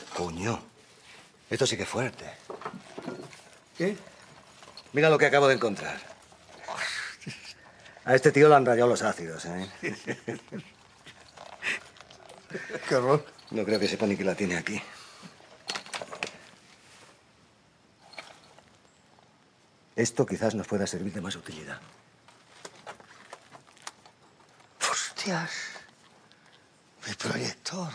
Coño, esto sí que es fuerte. ¿Qué? Mira lo que acabo de encontrar. A este tío le han rayado los ácidos, ¿eh? Qué horror. No creo que sepa ni que la tiene aquí. Esto quizás nos pueda servir de más utilidad. Hostias. Mi proyector.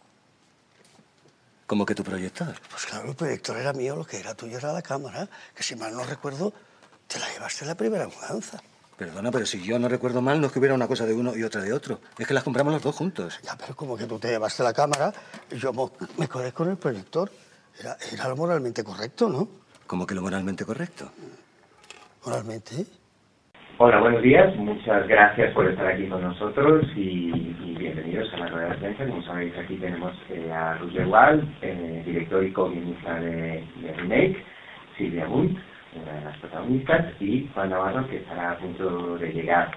¿Cómo que tu proyector? Pues claro, el proyector era mío, lo que era tuyo era la cámara, que si mal no recuerdo, te la llevaste en la primera mudanza. Perdona, pero si yo no recuerdo mal, no es que hubiera una cosa de uno y otra de otro. Es que las compramos los dos juntos. Ya, pero como que tú te llevaste la cámara y yo me colé con el proyector. Era lo moralmente correcto, ¿no? ¿Cómo que lo moralmente correcto? Moralmente, ¿eh? Hola, buenos días. Muchas gracias por estar aquí con nosotros y bienvenidos a la rueda de prensa. Como sabéis, aquí tenemos a Roger Wall, director y co-guionista de Remake, Silvia Bunt, una de las protagonistas, y Juan Navarro, que estará a punto de llegar.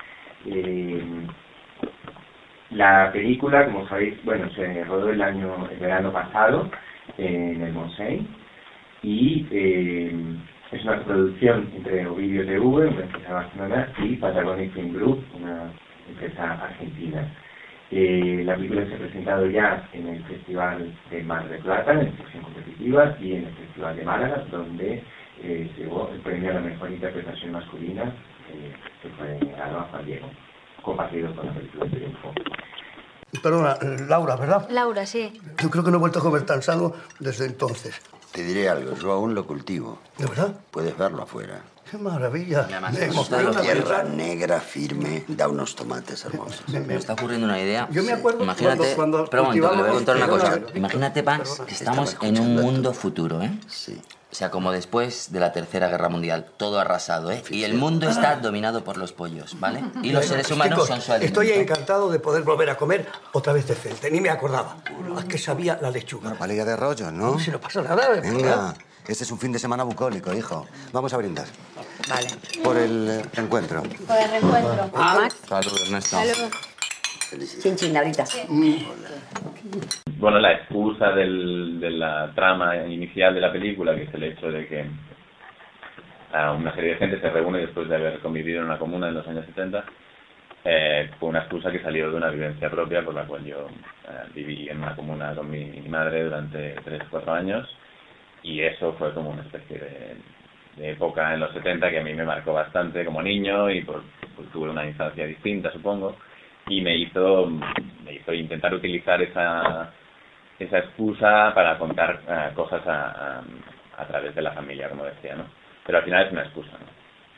La película, como sabéis, bueno, se rodó el verano pasado en el Montseny y es una producción entre Ovidio TV, una empresa de Barcelona, y Patagonic Film Group, una empresa argentina. La película se ha presentado ya en el Festival de Mar del Plata, en la sección competitiva, y en el Festival de Málaga, donde se llevó el premio a la mejor interpretación masculina, que fue ganado a Juan Diego, compartido con la película de Triunfo. Perdona, Laura, ¿verdad? Laura, sí. Yo creo que no he vuelto a comer tan sano desde entonces. Te diré algo, yo aún lo cultivo. ¿De verdad? Puedes verlo afuera. ¡Qué maravilla! Me emociona. Tierra negra, firme, da unos tomates hermosos. Me está ocurriendo una idea. Yo me acuerdo Imagínate, cuando pero un momento, que le voy a contar una cosa. Perdona, Imagínate, Pax, que estamos en un mundo futuro, ¿eh? Sí. O sea, como después de la Tercera Guerra Mundial, todo arrasado, ¿eh? Y el mundo está dominado por los pollos, ¿vale? Y los seres humanos Chicos, son su alimento. estoy encantado de poder volver a comer otra vez de frente. Ni me acordaba. ¿A qué sabía la lechuga? Una palilla de rollo, ¿no? Si no pasa nada. Venga, este es un fin de semana bucólico, hijo. Vamos a brindar. Vale. Por el reencuentro. Por el reencuentro. Max. Salud, Ernesto. Salud. Chin, chin, Laurita. Bueno, la excusa de la trama inicial de la película, que es el hecho de que una serie de gente se reúne después de haber convivido en una comuna en los años 70, fue una excusa que salió de una vivencia propia, por la cual yo viví en una comuna con mi madre durante 3 o 4 años, y eso fue como una especie de época en los 70 que a mí me marcó bastante como niño, y pues tuve una infancia distinta, supongo, y me hizo intentar utilizar esa excusa para contar cosas a través de la familia, como decía, ¿no? Pero al final es una excusa, ¿no?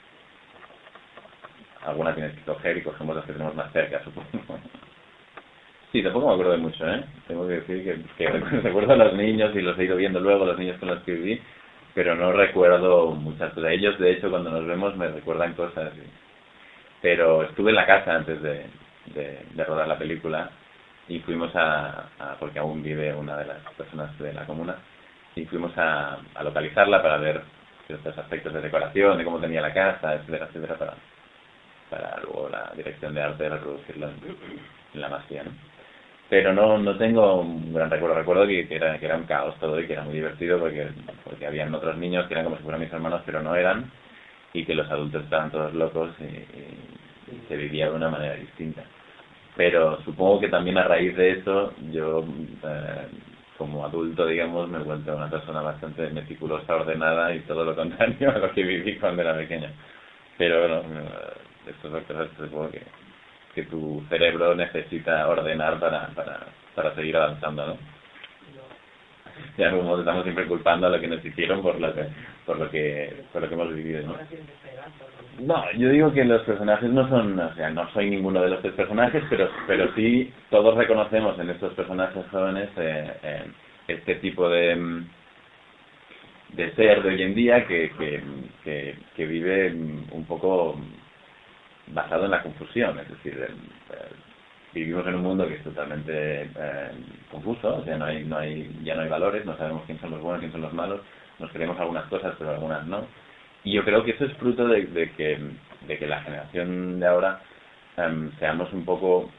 Alguna tienes que coger y cogemos las que tenemos más cerca, supongo. Sí, tampoco me acuerdo de mucho, ¿eh? Tengo que decir que recuerdo a los niños y los he ido viendo luego, los niños con los que viví, pero no recuerdo muchas cosas. Ellos, de hecho, cuando nos vemos me recuerdan cosas. Pero estuve en la casa antes de rodar la película y fuimos porque aún vive una de las personas de la comuna, y fuimos a localizarla para ver ciertos aspectos de decoración, de cómo tenía la casa, etcétera, etcétera, para luego la dirección de arte reproducirlo en la masía, ¿no? Pero no tengo un gran recuerdo. Recuerdo que era un caos todo y que era muy divertido porque habían otros niños que eran como si fueran mis hermanos, pero no eran, y que los adultos estaban todos locos y se vivía de una manera distinta. Pero supongo que también a raíz de eso yo, como adulto, digamos, me he vuelto una persona bastante meticulosa, ordenada, y todo lo contrario a lo que viví cuando era pequeña. Pero bueno, estas son cosas que supongo que tu cerebro necesita ordenar para seguir avanzando, ¿no? De algún modo estamos siempre culpando a lo que nos hicieron por lo que hemos vivido, ¿no? No, yo digo que los personajes no son, o sea, no soy ninguno de los 3 personajes, pero sí todos reconocemos en estos personajes jóvenes este tipo de ser de hoy en día que vive un poco basado en la confusión. Es decir, vivimos en un mundo que es totalmente confuso, o sea, ya no hay valores, no sabemos quién son los buenos, quién son los malos, nos creemos algunas cosas pero algunas no, y yo creo que eso es fruto de que la generación de ahora seamos un poco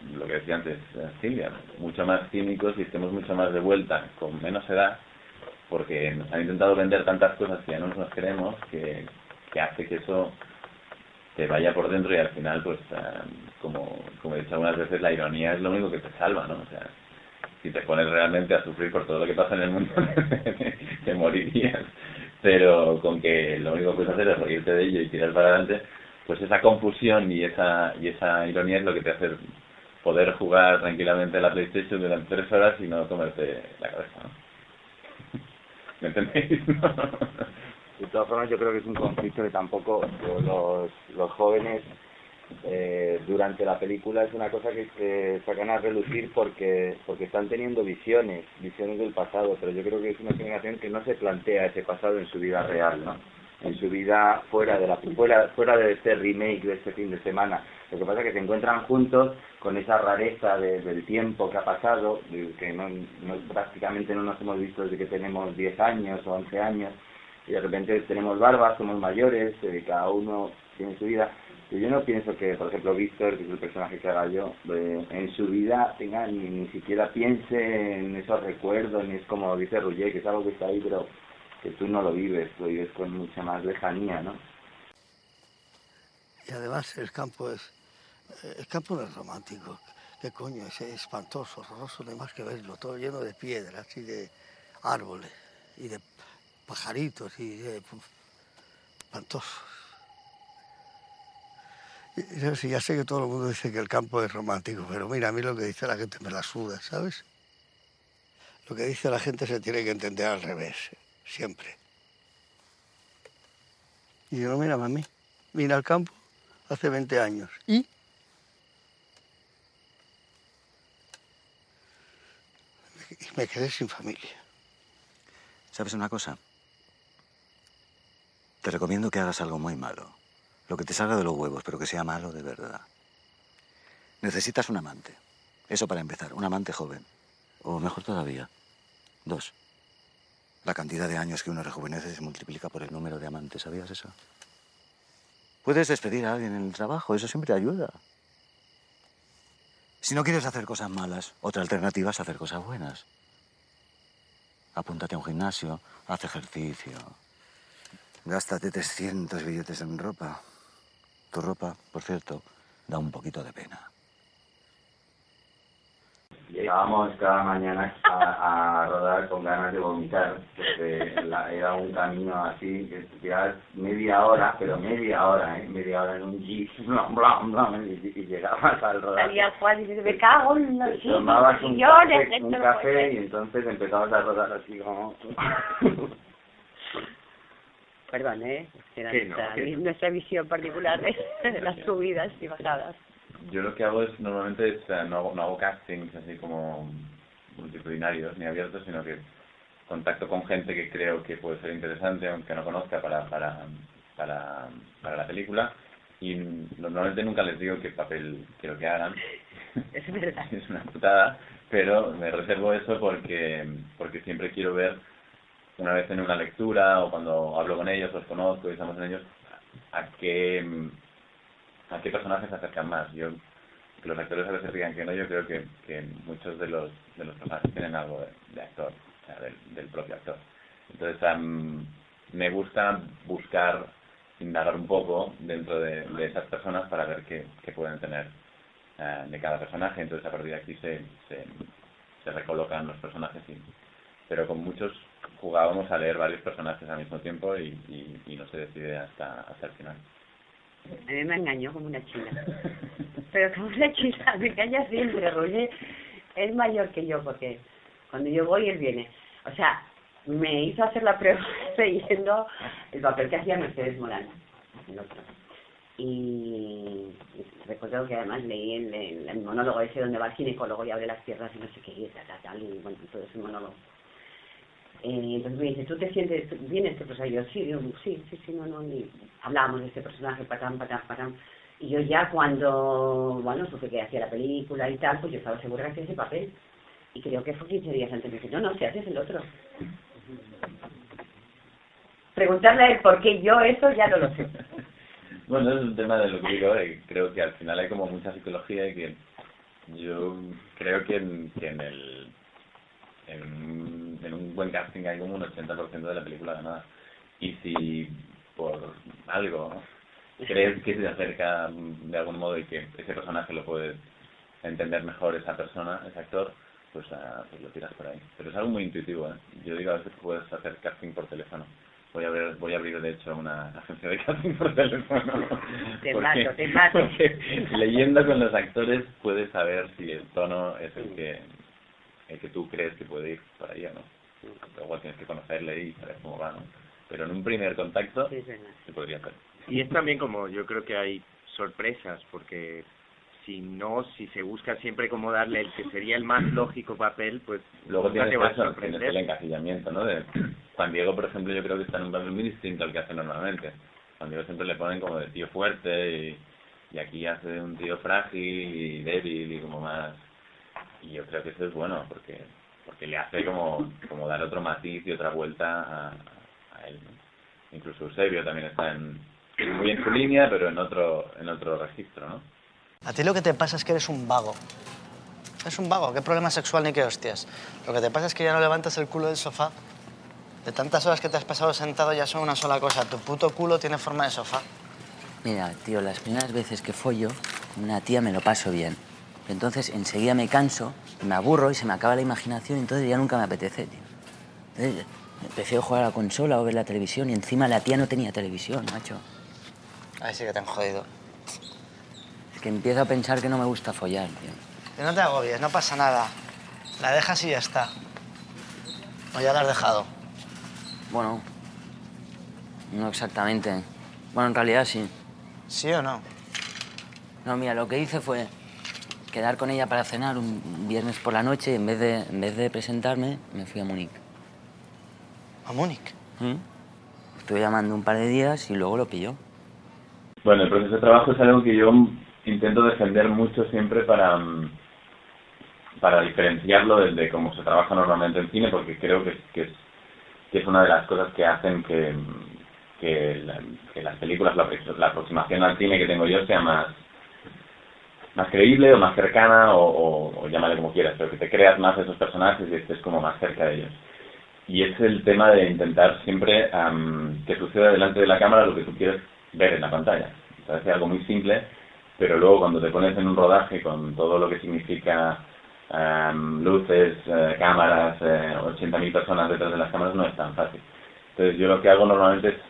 lo que decía antes Silvia, mucho más cínicos y estemos mucho más de vuelta con menos edad, porque nos han intentado vender tantas cosas que ya no nos queremos, que hace que eso te vaya por dentro y al final, pues, como he dicho algunas veces, la ironía es lo único que te salva, ¿no? O sea, si te pones realmente a sufrir por todo lo que pasa en el mundo, te morirías. Pero con que lo único que puedes hacer es reírte de ello y tirar para adelante, pues esa confusión y esa ironía es lo que te hace poder jugar tranquilamente a la PlayStation durante 3 horas y no comerte la cabeza, ¿no? ¿Me entendéis? De todas formas, yo creo que es un conflicto que tampoco los jóvenes durante la película es una cosa que se sacan a relucir porque están teniendo visiones del pasado, pero yo creo que es una generación que no se plantea ese pasado en su vida real, ¿no? En su vida fuera de este remake de este fin de semana. Lo que pasa es que se encuentran juntos con esa rareza del tiempo que ha pasado, que prácticamente no nos hemos visto desde que tenemos 10 años o 11 años, y de repente tenemos barbas, somos mayores, cada uno tiene su vida. Y yo no pienso que, por ejemplo, Víctor, que es el personaje que haga yo, en su vida tenga ni siquiera piense en esos recuerdos, ni es como dice Roger, que es algo que está ahí, pero que tú no lo vives con mucha más lejanía, ¿no? Y además el campo no es romántico. ¿Qué coño? Es espantoso, horroroso, no hay más que verlo, todo lleno de piedras y de árboles y de pajaritos y de espantosos. Ya sé que todo el mundo dice que el campo es romántico, pero mira, a mí lo que dice la gente me la suda, ¿sabes? Lo que dice la gente se tiene que entender al revés, siempre. Y yo no, mira, mami, vine al campo hace 20 años. ¿Y? Me quedé sin familia. ¿Sabes una cosa? Te recomiendo que hagas algo muy malo. Lo que te salga de los huevos, pero que sea malo de verdad. Necesitas un amante. Eso para empezar, un amante joven. O mejor todavía, 2. La cantidad de años que uno rejuvenece se multiplica por el número de amantes. ¿Sabías eso? Puedes despedir a alguien en el trabajo, eso siempre ayuda. Si no quieres hacer cosas malas, otra alternativa es hacer cosas buenas. Apúntate a un gimnasio, haz ejercicio. Gástate 300 billetes en ropa. Tu ropa, por cierto, da un poquito de pena. Llegábamos cada mañana a rodar con ganas de vomitar, porque era un camino así, que tirabas media hora, pero media hora en un jeep, y llegabas al rodar. Salía Juan y dice, me cago en los tomabas sillones. un café y entonces empezabas a rodar así como... Perdón, era Sí, nuestra visión particular de las subidas y bajadas. Yo lo que hago es, normalmente, no hago castings así como multitudinarios ni abiertos, sino que contacto con gente que creo que puede ser interesante, aunque no conozca, para la película, y normalmente nunca les digo qué papel quiero que hagan. Es verdad. Es una putada, pero me reservo eso porque siempre quiero ver, una vez en una lectura o cuando hablo con ellos, los conozco y estamos en ellos, a qué personajes se acercan más. Que los actores a veces digan que no, yo creo que muchos de los personajes tienen algo de actor, o sea, del propio actor. Entonces me gusta buscar, indagar un poco dentro de esas personas para ver qué pueden tener de cada personaje. Entonces a partir de aquí se recolocan los personajes, pero con muchos jugábamos a leer varios personajes al mismo tiempo y no se decide hasta el final. A mí me engañó como una china. Pero como una china, me engaña siempre. Roger es mayor que yo, porque cuando yo voy, él viene. O sea, me hizo hacer la prueba leyendo el papel que hacía Mercedes Morán, el otro. Y recuerdo que además leí el monólogo ese donde va el ginecólogo y abre las piernas y no sé qué, y tal, y bueno, todo ese monólogo. Entonces me dice, ¿tú te sientes bien este personaje? Yo, sí, no, y hablábamos de este personaje, patán. Y yo ya cuando, supe que hacía la película y tal, pues yo estaba segura que hacía ese papel. Y creo que fue 15 días antes. Me dice, no, si haces el otro. Preguntarle a él por qué yo eso ya no lo sé. Bueno, es un tema de lo que digo, creo que al final hay como mucha psicología y que Yo creo que en un buen casting hay como un 80% de la película ganada. Y si por algo crees que se acerca de algún modo y que ese personaje lo puede entender mejor esa persona, ese actor, pues lo tiras por ahí. Pero es algo muy intuitivo, ¿eh? Yo digo a veces que puedes hacer casting por teléfono. Voy a abrir de hecho una agencia de casting por teléfono. Te mato. Porque leyendo con los actores puedes saber si el tono es el que tú crees que puede ir por ahí o no. Luego tienes que conocerle y saber cómo va, ¿no? Pero en un primer contacto se podría hacer. Y es también como, yo creo que hay sorpresas, porque si se busca siempre como darle el que sería el más lógico papel, pues luego nunca te va a tienes sorprender. el encasillamiento, ¿no? De Juan Diego, por ejemplo, yo creo que está en un papel muy distinto al que hace normalmente. Juan Diego siempre le ponen como de tío fuerte y aquí hace de un tío frágil y débil y como más... Y yo creo que eso es bueno, porque le hace como dar otro matiz y otra vuelta a él, ¿no? Incluso Eusebio también está muy en su línea, pero en otro registro, ¿no? A ti lo que te pasa es que eres un vago. Es un vago, qué problema sexual ni qué hostias. Lo que te pasa es que ya no levantas el culo del sofá. De tantas horas que te has pasado sentado ya son una sola cosa. Tu puto culo tiene forma de sofá. Mira, tío, las primeras veces que follo, una tía me lo paso bien. Entonces enseguida me canso, me aburro y se me acaba la imaginación y entonces ya nunca me apetece, tío. Entonces, prefiero jugar a la consola o ver la televisión y encima la tía no tenía televisión, macho. Ahí sí que te han jodido. Es que empiezo a pensar que no me gusta follar, tío. Que no te agobies, no pasa nada. La dejas y ya está. O ya la has dejado. Bueno, no exactamente. Bueno, en realidad sí. ¿Sí o no? No, mira, lo que hice fue quedar con ella para cenar un viernes por la noche y en vez de presentarme, me fui a Múnich. ¿A Múnich? Estuve llamando un par de días y luego lo pilló. Bueno, el proceso de trabajo es algo que yo intento defender mucho siempre para diferenciarlo de cómo se trabaja normalmente en cine, porque creo que es una de las cosas que hacen que las películas, la aproximación al cine que tengo yo sea más creíble o más cercana o llámale como quieras, pero que te creas más esos personajes y estés como más cerca de ellos. Y es el tema de intentar siempre que suceda delante de la cámara lo que tú quieres ver en la pantalla. Parece algo muy simple, pero luego cuando te pones en un rodaje con todo lo que significa luces, cámaras, 80.000 personas detrás de las cámaras, no es tan fácil. Entonces yo lo que hago normalmente es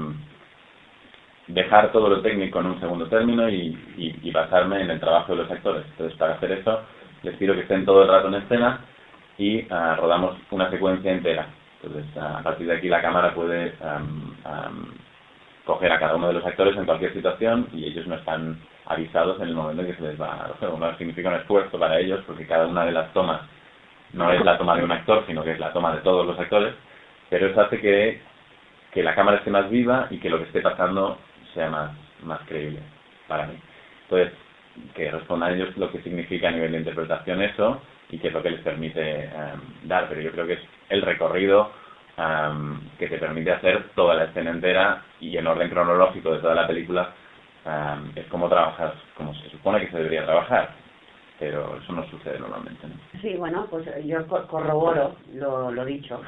dejar todo lo técnico en un segundo término y basarme en el trabajo de los actores. Entonces para hacer eso les pido que estén todo el rato en escena y rodamos una secuencia entera. Entonces a partir de aquí la cámara puede coger a cada uno de los actores en cualquier situación y ellos no están avisados en el momento en que se les va a coger. Bueno, significa un esfuerzo para ellos porque cada una de las tomas no es la toma de un actor, sino que es la toma de todos los actores, pero eso hace que la cámara esté más viva y que lo que esté pasando sea más creíble para mí. Entonces, que respondan ellos lo que significa a nivel de interpretación eso y qué es lo que les permite dar, pero yo creo que es el recorrido que te permite hacer toda la escena entera y en orden cronológico de toda la película. Es como trabajas, como se supone que se debería trabajar, pero eso no sucede normalmente, ¿no? Sí, bueno, pues yo corroboro lo dicho.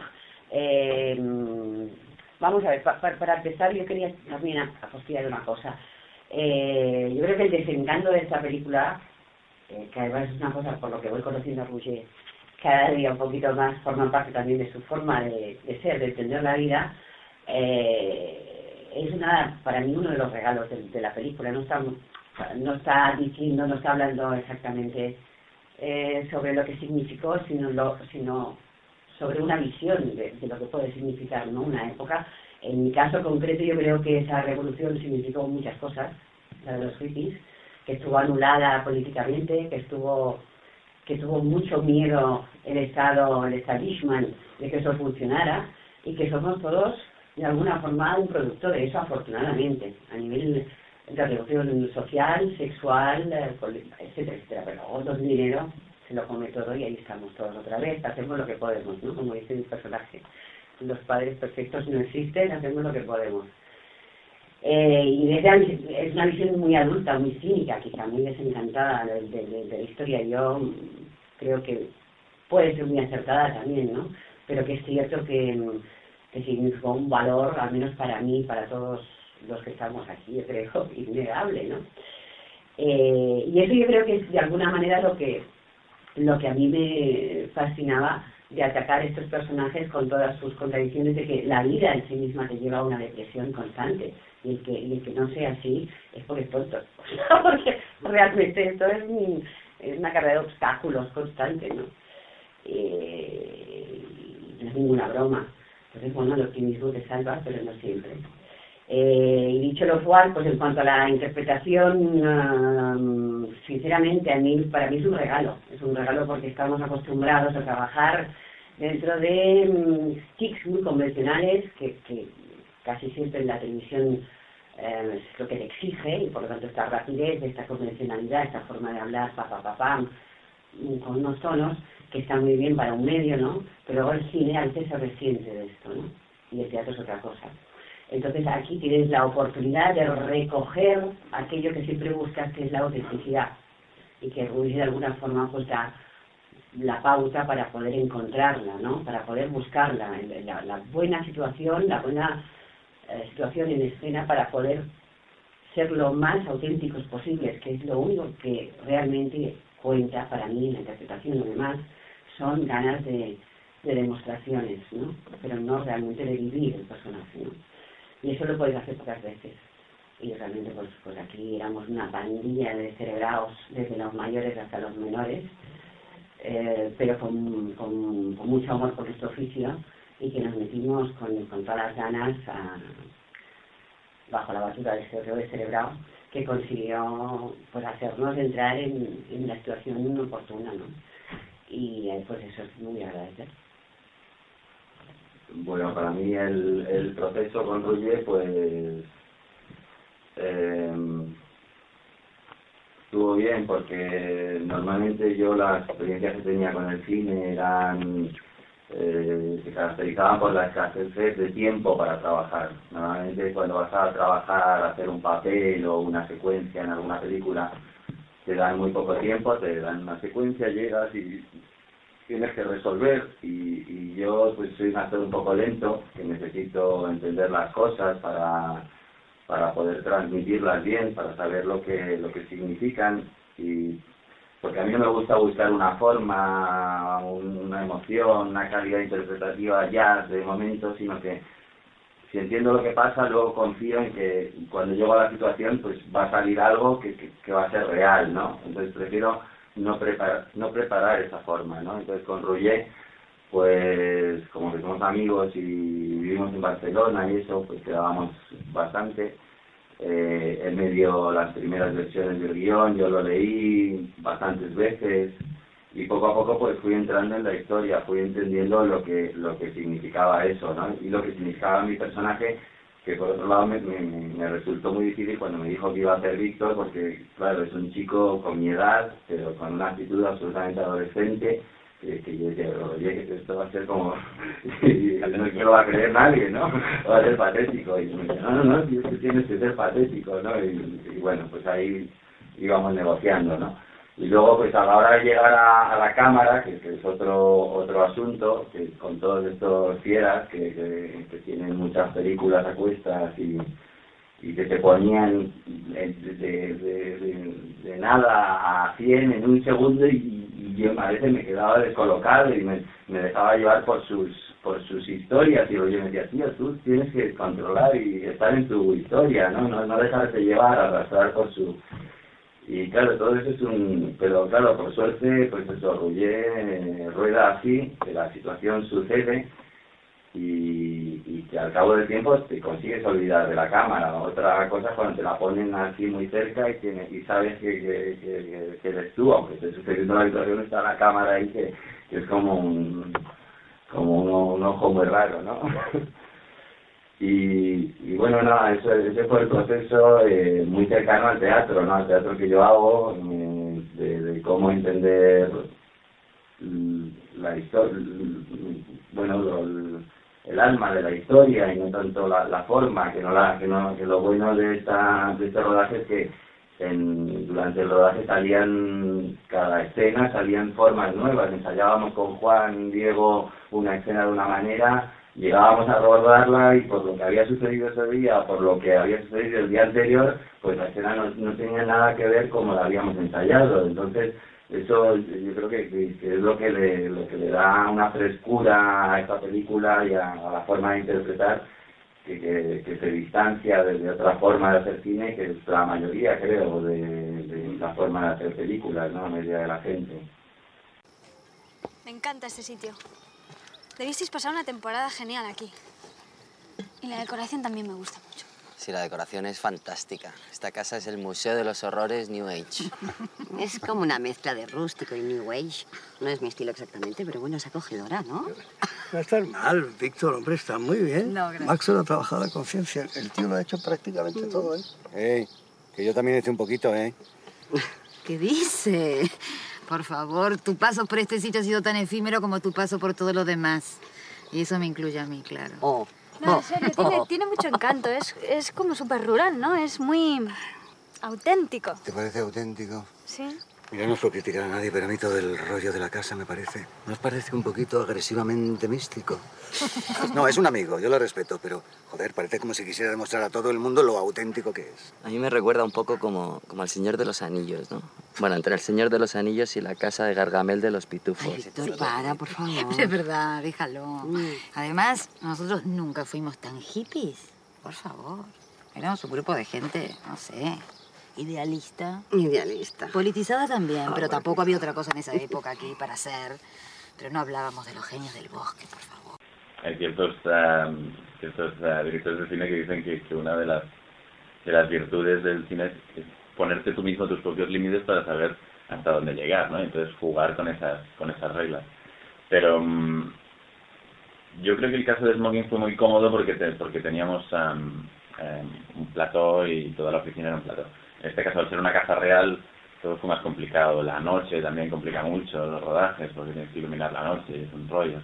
Vamos a ver, para empezar yo quería también apostillar una cosa. Yo creo que el desencanto de esta película, que además es una cosa por lo que voy conociendo a Roger cada día un poquito más, forma parte también de su forma de ser, de entender la vida, es para mí uno de los regalos de la película. No está diciendo, no está hablando exactamente sobre lo que significó, sino sobre una visión de lo que puede significar, ¿no? Una época. En mi caso concreto yo creo que esa revolución significó muchas cosas, la de los hippies, que estuvo anulada políticamente, que tuvo mucho miedo el establishment de que eso funcionara, y que somos todos de alguna forma un producto de eso, afortunadamente, a nivel de revolución social, sexual, etcétera, etcétera. Pero luego todo el dinero se lo come todo y ahí estamos todos otra vez, hacemos lo que podemos, ¿no? Como dice mi personaje, los padres perfectos no existen, hacemos lo que podemos. Y es una visión muy adulta, muy cínica, quizá muy desencantada de la historia. Yo creo que puede ser muy acertada también, ¿no? Pero que es cierto que significó un valor, al menos para mí, para todos los que estamos aquí, yo creo, innegable, ¿no? Y eso yo creo que es de alguna manera lo que a mí me fascinaba de atacar estos personajes con todas sus contradicciones, de que la vida en sí misma te lleva a una depresión constante, y el que no sea así es porque es tonto, porque realmente esto es una carrera de obstáculos constante, ¿no? No es ninguna broma. Entonces, bueno, el optimismo te salva, pero no siempre. Y dicho lo cual, pues en cuanto a la interpretación, sinceramente para mí es un regalo porque estamos acostumbrados a trabajar dentro de tics muy convencionales que casi siempre en la televisión es lo que te exige, y por lo tanto esta rapidez, esta convencionalidad, esta forma de hablar, pam, con unos tonos que están muy bien para un medio, ¿no? Pero luego el cine a veces se resiente de esto, ¿no? Y el teatro es otra cosa. Entonces aquí tienes la oportunidad de recoger aquello que siempre buscas, que es la autenticidad, y que Ruiz de alguna forma pues da la pauta para poder encontrarla, ¿no? Para poder buscarla, la buena situación, la buena situación en escena para poder ser lo más auténticos posibles, que es lo único que realmente cuenta para mí en la interpretación. Lo demás son ganas de demostraciones, ¿no? Pero no realmente de vivir el personaje, ¿no? Y eso lo puedes hacer pocas veces. Y realmente pues aquí éramos una pandilla de cerebrados, desde los mayores hasta los menores, pero con mucho amor por nuestro oficio, y que nos metimos con todas las ganas bajo la batuta de este de cerebrado, que consiguió pues hacernos entrar en la situación oportuna, ¿no? Y pues eso es muy agradecer. Bueno, para mí el proceso con Roger pues estuvo bien, porque normalmente yo las experiencias que tenía con el cine eran se caracterizaban por la escasez de tiempo para trabajar. Normalmente cuando vas a trabajar, a hacer un papel o una secuencia en alguna película, te dan muy poco tiempo, te dan una secuencia, llegas y tienes que resolver, y yo pues soy un actor un poco lento, que necesito entender las cosas para poder transmitirlas bien, para saber lo que significan, y porque a mí no me gusta buscar una forma, una emoción, una calidad interpretativa ya de momento, sino que si entiendo lo que pasa, luego confío en que cuando llego a la situación pues va a salir algo que va a ser real, ¿no? Entonces prefiero no preparar esa forma, ¿no? Entonces con Roger, pues como que somos amigos y vivimos en Barcelona y eso, pues quedábamos bastante. Él me dio las primeras versiones del guión, yo lo leí bastantes veces, y poco a poco pues fui entrando en la historia, fui entendiendo lo que significaba eso, ¿no? Y lo que significaba mi personaje, que por otro lado me resultó muy difícil cuando me dijo que iba a ser Víctor, porque claro, es un chico con mi edad, pero con una actitud absolutamente adolescente, que yo decía, oye, que esto va a ser como, no es que lo va a creer nadie, ¿no? Va a ser patético, y me dice, no, tienes que ser patético, ¿no? Y bueno, pues ahí íbamos negociando, ¿no? Y luego, pues a la hora de llegar a la cámara, que es otro asunto, que con todos estos fieras que tienen muchas películas a cuestas y que te ponían de nada a 100 en un segundo, y yo a veces me quedaba descolocado y me dejaba llevar por sus historias, y yo me decía, tío, tú tienes que controlar y estar en tu historia, no dejarte llevar, arrastrar por su... Y claro, todo eso es pero claro, por suerte, pues eso, Roger rueda así, que la situación sucede, y que al cabo del tiempo te consigues olvidar de la cámara. Otra cosa cuando te la ponen así muy cerca y sabes que eres tú, aunque esté sucediendo la situación, está la cámara ahí, que es como un ojo muy raro, ¿no? Y bueno, nada, ese fue el proceso muy cercano al teatro, ¿no? Al teatro que yo hago, de cómo entender la historia, bueno, el el alma de la historia y no tanto la forma, que lo bueno de este rodaje es que durante el rodaje cada escena salían formas nuevas. Ensayábamos con Juan, Diego, una escena de una manera, llegábamos a rodarla y por lo que había sucedido ese día, por lo que había sucedido el día anterior, pues la escena no tenía nada que ver como la habíamos ensayado. Entonces, eso yo creo que es lo que le da una frescura a esta película y a la forma de interpretar, que se distancia de otra forma de hacer cine, que es la mayoría, creo, de la forma de hacer películas, ¿no? La mayoría de la gente. Me encanta este sitio. Debisteis pasar una temporada genial aquí. Y la decoración también me gusta mucho. Sí, la decoración es fantástica. Esta casa es el Museo de los Horrores New Age. Es como una mezcla de rústico y New Age. No es mi estilo exactamente, pero bueno, es acogedora, ¿no? No está mal, Víctor, hombre, está muy bien. No, gracias. Max lo ha trabajado a conciencia. El tío lo ha hecho prácticamente todo, ¿eh? Que yo también hice un poquito, ¿eh? ¿Qué dice? Por favor, tu paso por este sitio ha sido tan efímero como tu paso por todo lo demás. Y eso me incluye a mí, claro. No, en serio, tiene mucho encanto. Es como súper rural, ¿no? Es muy auténtico. ¿Te parece auténtico? Sí. Mira, no es por criticar a nadie, pero a mí todo el rollo de la casa me parece... ¿Nos parece un poquito agresivamente místico? No, es un amigo, yo lo respeto, pero, joder, parece como si quisiera demostrar a todo el mundo lo auténtico que es. A mí me recuerda un poco como al Señor de los Anillos, ¿no? Bueno, entre el Señor de los Anillos y la casa de Gargamel de los Pitufos. Víctor, para, por favor. Es verdad, déjalo. Además, nosotros nunca fuimos tan hippies. Por favor. Éramos un grupo de gente, no sé, idealista. Idealista. Politizada también, pero tampoco había otra cosa en esa época aquí para hacer. Pero no hablábamos de los genios del bosque, por favor. Hay ciertos directores de cine que dicen que una de las virtudes del cine es ponerte tú mismo tus propios límites para saber hasta dónde llegar, ¿no? Entonces jugar con esas reglas. Pero yo creo que el caso de Smoking fue muy cómodo porque teníamos un plató y toda la oficina era un plató. En este caso, al ser una casa real, todo fue más complicado. La noche también complica mucho los rodajes, porque tienes que iluminar la noche, es un rollo.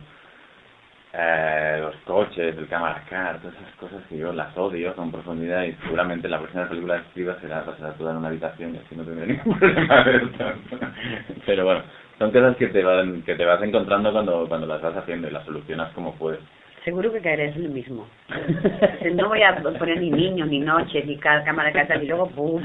Los coches, el cámara car, todas esas cosas que yo las odio con profundidad y seguramente la próxima película que escriba será toda en una habitación y así no tendré ningún problema de esto. Pero bueno, son cosas que te vas encontrando cuando las vas haciendo y las solucionas como puedes. Seguro que caeré en el mismo. No voy a poner ni niños, ni noches, ni cámara de casa, y luego ¡pum!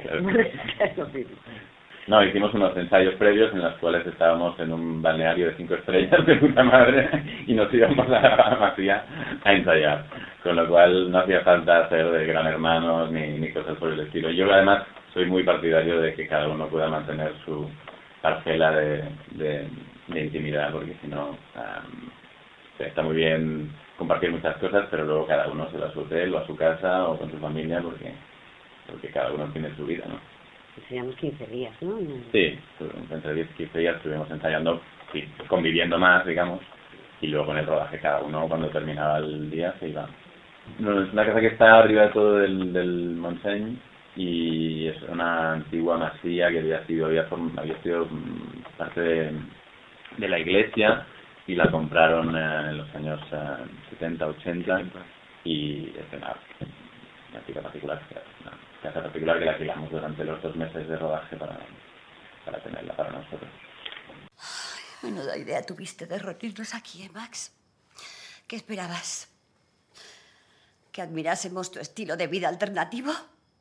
No, hicimos unos ensayos previos en los cuales estábamos en un balneario de 5 estrellas de puta madre y nos íbamos a Masía a ensayar. Con lo cual no hacía falta hacer de gran hermanos ni cosas por el estilo. Yo además soy muy partidario de que cada uno pueda mantener su parcela de intimidad, porque si no está muy bien compartir muchas cosas, pero luego cada uno se va a su hotel o a su casa o con su familia porque cada uno tiene su vida, ¿no? Seríamos 15 días, ¿no? Sí, entre 10 y 15 días estuvimos ensayando, sí, conviviendo más, digamos, y luego con el rodaje cada uno cuando terminaba el día se iba. No, es una casa que está arriba de todo del Montseny y es una antigua masía que había sido parte de la iglesia y la compraron en los años 70, 80 y es una chica particular, una casa particular que la alquilamos durante los 2 meses de rodaje para tenerla para nosotros. Menuda idea tuviste de reunirnos aquí, Max. ¿Qué esperabas? ¿Que admirásemos tu estilo de vida alternativo?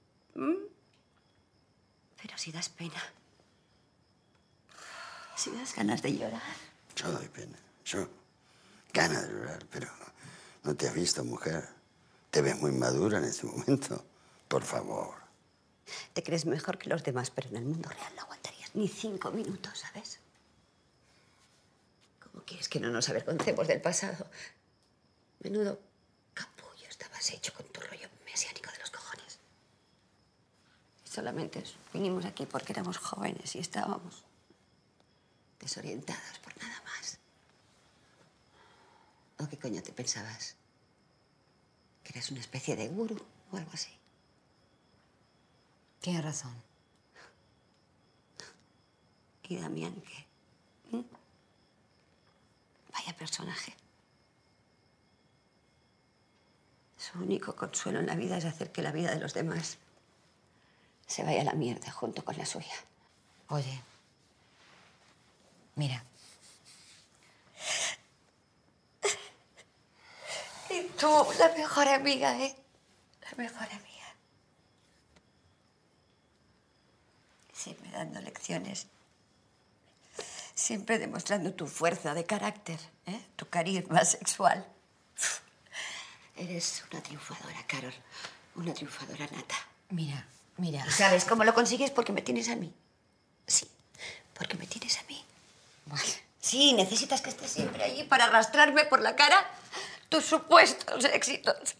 Pero si das pena. Si das ganas de llorar. Yo doy pena. Yo. Ganas de llorar, pero no te has visto, mujer. Te ves muy madura en este momento. Por favor. Te crees mejor que los demás, pero en el mundo real no aguantarías ni 5 minutos, ¿sabes? ¿Cómo quieres que no nos avergoncemos del pasado? Menudo capullo estabas hecho con tu rollo mesiánico de los cojones. Solamente vinimos aquí porque éramos jóvenes y estábamos desorientados por nada más. ¿O qué coño te pensabas? ¿Que eras una especie de gurú o algo así? Tienes razón. ¿Y Damián qué? Vaya personaje. Su único consuelo en la vida es hacer que la vida de los demás se vaya a la mierda junto con la suya. Oye, mira. Y tú, la mejor amiga, ¿eh? La mejor amiga. Siempre dando lecciones. Siempre demostrando tu fuerza de carácter, ¿eh? Tu carisma sexual. Eres una triunfadora, Carol. Una triunfadora nata. Mira. ¿Y sabes cómo lo consigues? Porque me tienes a mí. Sí, porque me tienes a mí. Sí, necesitas que esté siempre allí para arrastrarme por la cara tus supuestos éxitos.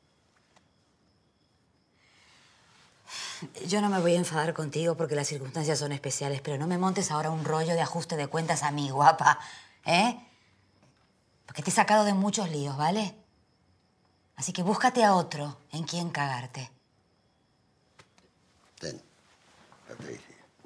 Yo no me voy a enfadar contigo porque las circunstancias son especiales, pero no me montes ahora un rollo de ajuste de cuentas a mí, guapa, ¿eh? Porque te he sacado de muchos líos, ¿vale? Así que búscate a otro en quien cagarte. Ten, Patricia.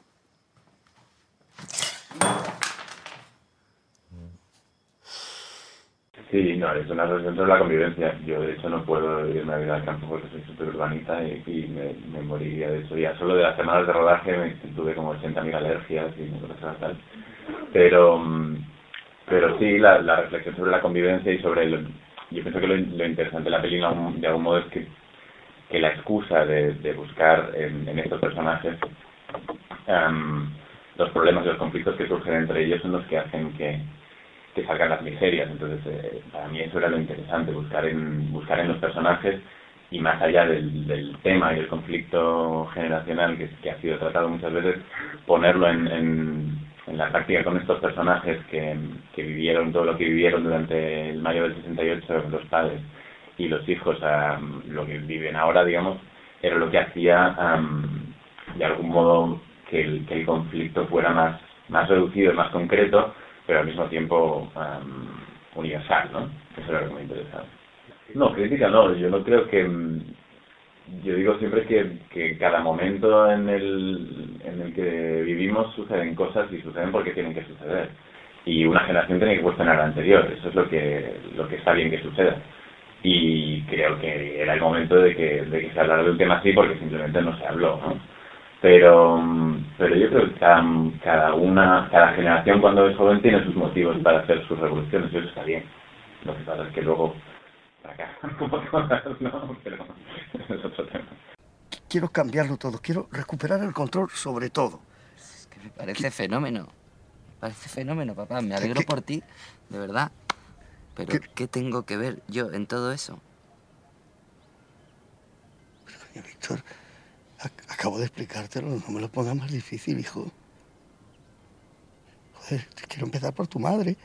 Sí, no, es una relación sobre la convivencia. Yo, de hecho, no puedo vivir una vida al campo porque soy súper urbanita y me moriría de eso. Ya solo de las semanas de rodaje tuve como 80.000 alergias y cosas tal. Pero sí, la reflexión sobre la convivencia y sobre... yo pienso que lo interesante de la peli de algún modo es que la excusa de buscar en estos personajes los problemas y los conflictos que surgen entre ellos son los que hacen que salgan las miserias. Entonces, para mí eso era lo interesante, buscar en los personajes y más allá del tema y del conflicto generacional que ha sido tratado muchas veces, ponerlo en la práctica con estos personajes que vivieron todo lo que vivieron durante el mayo del 68, los padres y los hijos, lo que viven ahora, digamos, era lo que hacía de algún modo que el conflicto fuera más reducido, más concreto, pero al mismo tiempo universal, ¿no? Eso era lo que me interesaba. No, crítica no, yo no creo que... yo digo siempre que cada momento en el que vivimos suceden cosas y suceden porque tienen que suceder. Y una generación tiene que cuestionar a la anterior, eso es lo que está bien que suceda. Y creo que era el momento de que se hablara de un tema así porque simplemente no se habló, ¿no? Pero yo creo que cada generación cuando es joven tiene sus motivos para hacer sus revoluciones y eso está bien. Lo que pasa es que luego fracasan como todas, ¿no? Pero es otro tema. Quiero cambiarlo todo, quiero recuperar el control sobre todo. Es que me parece fenómeno. Me parece fenómeno, papá. Me alegro por ti, de verdad. Pero ¿qué tengo que ver yo en todo eso? Pero, coño, Víctor... Acabo de explicártelo, no me lo pongas más difícil, hijo. Joder, quiero empezar por tu madre.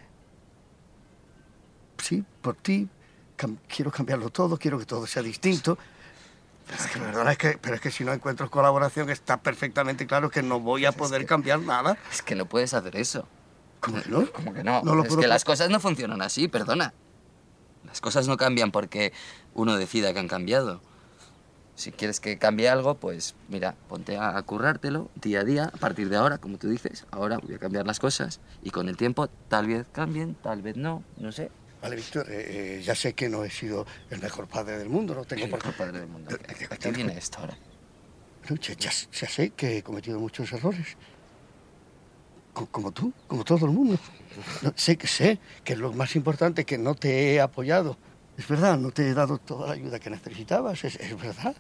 Sí, por ti. Quiero cambiarlo todo, quiero que todo sea distinto. Pero es que, perdona, pero es que si no encuentro colaboración está perfectamente claro que no voy a poder cambiar nada. Es que no puedes hacer eso. ¿Cómo que no? ¿Cómo que no? No lo es puedo... que las cosas no funcionan así, perdona. Las cosas no cambian porque uno decida que han cambiado. Si quieres que cambie algo, pues mira, ponte a currártelo día a día, a partir de ahora, como tú dices. Ahora voy a cambiar las cosas y con el tiempo tal vez cambien, tal vez no sé. Vale, Víctor, ya sé que no he sido el mejor padre del mundo, no tengo por qué... padre del mundo. ¿A qué viene esto ahora? No, ya sé que he cometido muchos errores. Como tú, como todo el mundo. No, sé que es lo más importante, que no te he apoyado. Es verdad, no te he dado toda la ayuda que necesitabas, es verdad.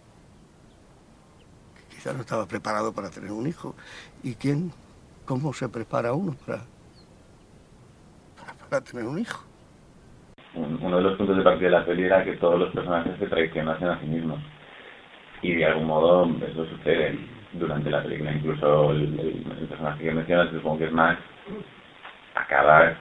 Quizá no estaba preparado para tener un hijo. ¿Y cómo se prepara uno para tener un hijo? Uno de los puntos de partida de la peli era que todos los personajes se traicionasen a sí mismos. Y de algún modo eso sucede durante la película. Incluso el personaje que mencionas, supongo que es Max, acaba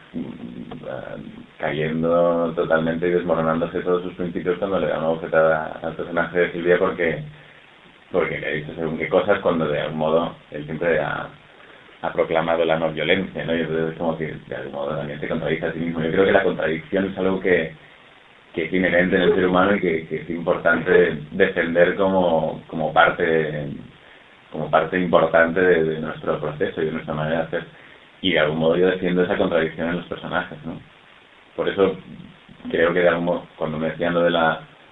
cayendo totalmente y desmoronándose todos sus principios cuando le da una bofetada al personaje de Silvia porque le ha dicho según qué cosas cuando de algún modo él siempre ha proclamado la no violencia, ¿no? Y entonces es como que de algún modo también se contradice a sí mismo. Yo creo que la contradicción es algo que es inherente en el ser humano y que es importante defender como parte importante de nuestro proceso y de nuestra manera de hacer. Y de algún modo yo defiendo esa contradicción en los personajes, ¿no? Por eso creo que de algún modo, cuando me decían lo de la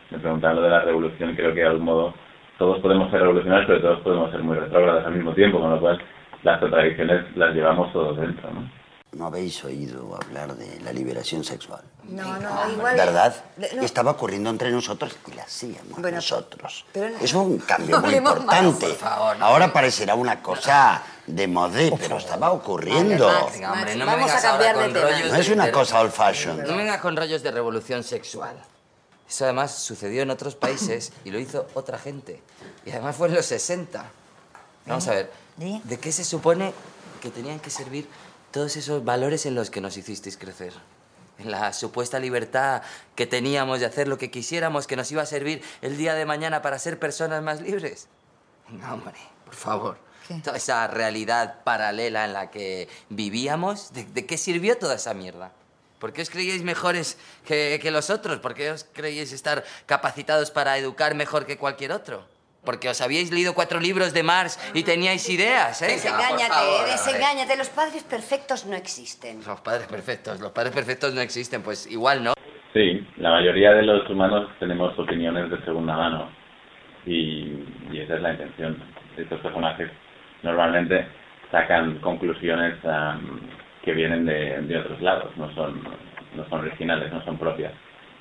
me preguntaban lo de la revolución, creo que de algún modo todos podemos ser revolucionarios, pero todos podemos ser muy retrógrados al mismo tiempo, con lo cual las contradicciones las llevamos todos dentro, ¿no? ¿No habéis oído hablar de la liberación sexual? No, igual... ¿Verdad? No. Estaba ocurriendo entre nosotros y la hacíamos nosotros. pero no- Es un cambio muy hablemos más, importante. por favor, no. Ahora parecerá una cosa de modé, pero estaba ocurriendo. Venga, hombre, no me vamos vengas a cambiar ahora de con tema. rollos No es una de- cosa old fashion. No vengas con rollos de revolución sexual. Eso además sucedió en otros países y lo hizo otra gente. Y además fue en los 60. Vamos a ver, ¿de qué se supone que tenían que servir todos esos valores en los que nos hicisteis crecer? En la supuesta libertad que teníamos de hacer lo que quisiéramos, que nos iba a servir el día de mañana para ser personas más libres. Venga, hombre, por favor. Toda esa realidad paralela en la que vivíamos, ¿de qué sirvió toda esa mierda? ¿Por qué os creíais mejores que los otros? ¿Por qué os creíais estar capacitados para educar mejor que cualquier otro? Porque os habíais leído 4 libros de Marx y teníais ideas, ¿eh? Desengáñate. Los padres perfectos no existen. Los padres perfectos no existen, pues igual no. Sí, la mayoría de los humanos tenemos opiniones de segunda mano y esa es la intención. Estos personajes normalmente sacan conclusiones que vienen de otros lados, no son originales, no son propias.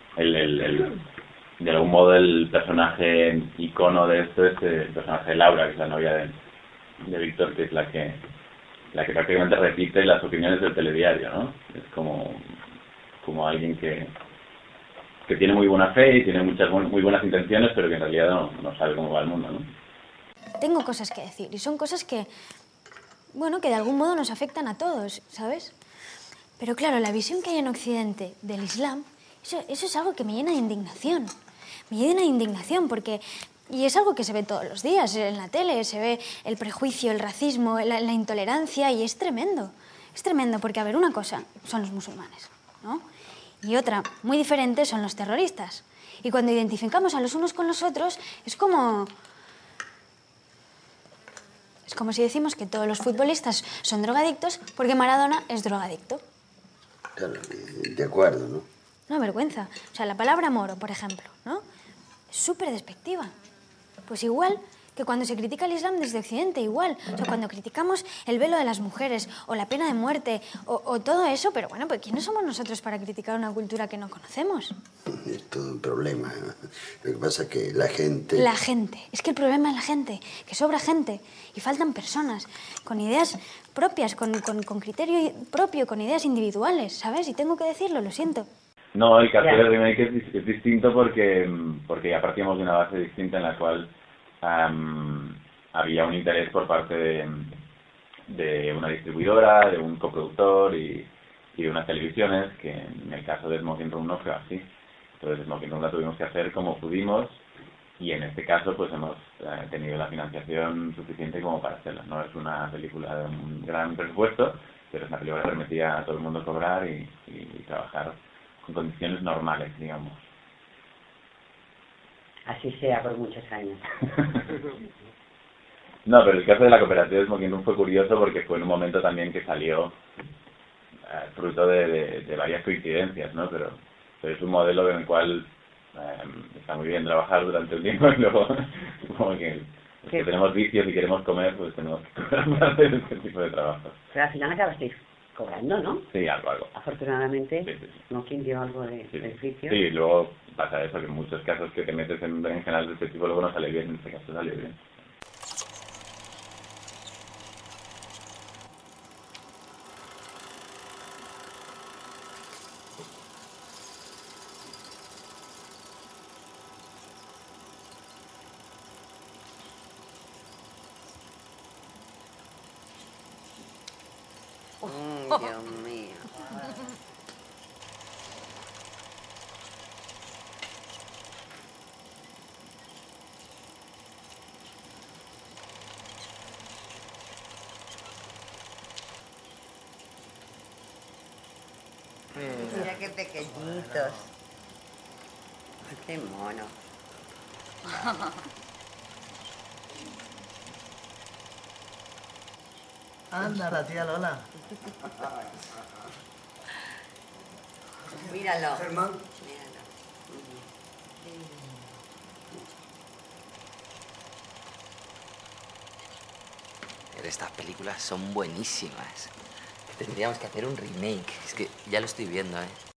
De algún modo el personaje icono de esto es el personaje de Laura, que es la novia de Víctor, que es la que prácticamente repite las opiniones del telediario, ¿no? Es como alguien que tiene muy buena fe y tiene muy buenas intenciones, pero que en realidad no sabe cómo va el mundo, ¿no? Tengo cosas que decir y son cosas que, bueno, que de algún modo nos afectan a todos, ¿sabes? Pero claro, la visión que hay en Occidente del Islam, eso es algo que me llena de indignación. Me llena de indignación porque... Y es algo que se ve todos los días en la tele, se ve el prejuicio, el racismo, la intolerancia y es tremendo. Es tremendo porque, a ver, una cosa son los musulmanes, ¿no? Y otra, muy diferente, son los terroristas. Y cuando identificamos a los unos con los otros, es como si decimos que todos los futbolistas son drogadictos porque Maradona es drogadicto. Claro, de acuerdo, ¿no? Una vergüenza. O sea, la palabra moro, por ejemplo, ¿no? Es súper despectiva. Pues igual que cuando se critica el Islam desde Occidente, igual. O sea, cuando criticamos el velo de las mujeres o la pena de muerte o todo eso, pero bueno, pues ¿quiénes somos nosotros para criticar una cultura que no conocemos? Es todo un problema. Lo que pasa es que la gente... La gente. Es que el problema es la gente, que sobra gente y faltan personas con ideas propias, con criterio propio, con ideas individuales, ¿sabes? Y tengo que decirlo, lo siento. No, el caso del remake es distinto porque ya partíamos de una base distinta en la cual había un interés por parte de una distribuidora, de un coproductor y de unas televisiones, que en el caso de Smoking Room no fue así. Entonces Smoking Room la tuvimos que hacer como pudimos y en este caso pues hemos tenido la financiación suficiente como para hacerla. No es una película de un gran presupuesto, pero es una película que permitía a todo el mundo cobrar y trabajar con condiciones normales, digamos. Así sea por muchos años. No, pero el caso de la cooperativa de Smoking Room fue curioso porque fue en un momento también que salió fruto de varias coincidencias, ¿no? Pero es un modelo en el cual está muy bien trabajar durante un tiempo y luego como que los que tenemos vicios y queremos comer, pues tenemos que cobrar para hacer este tipo de trabajo. Pero al final acabasteis cobrando, ¿no? Sí, algo. Afortunadamente, Sí. no quien dio algo de beneficio. Sí, luego pasa eso, que en muchos casos que te metes en berenjenal de este tipo luego no sale bien, en este caso salió bien. Dios mío. Mira qué pequeñitos. Qué mono. Anda, la tía Lola. Míralo. Germán. Míralo. Estas películas son buenísimas. Tendríamos que hacer un remake. Es que ya lo estoy viendo, ¿eh?